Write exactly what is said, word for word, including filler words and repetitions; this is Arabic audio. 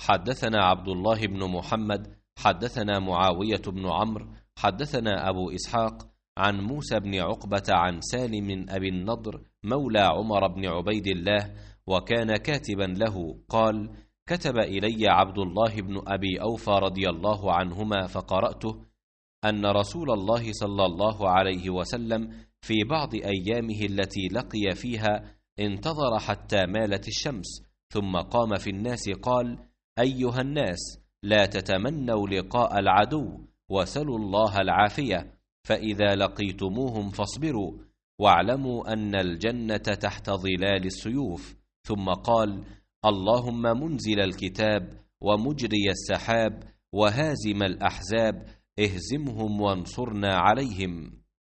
حدثنا عبد الله بن محمد حدثنا معاوية بن عمرو حدثنا أبو إسحاق عن موسى بن عقبة عن سالم أبي النضر مولى عمر بن عبيد الله وكان كاتبا له قال: كتب إلي عبد الله بن أبي أوفى رضي الله عنهما فقرأته أن رسول الله صلى الله عليه وسلم في بعض أيامه التي لقي فيها انتظر حتى مالت الشمس ثم قام في الناس قال: أيها الناس، لا تتمنوا لقاء العدو وسلوا الله العافية، فإذا لقيتموهم فاصبروا واعلموا أن الجنة تحت ظلال السيوف. ثم قال: اللهم منزل الكتاب ومجري السحاب وهازم الأحزاب اهزمهم وانصرنا عليهم.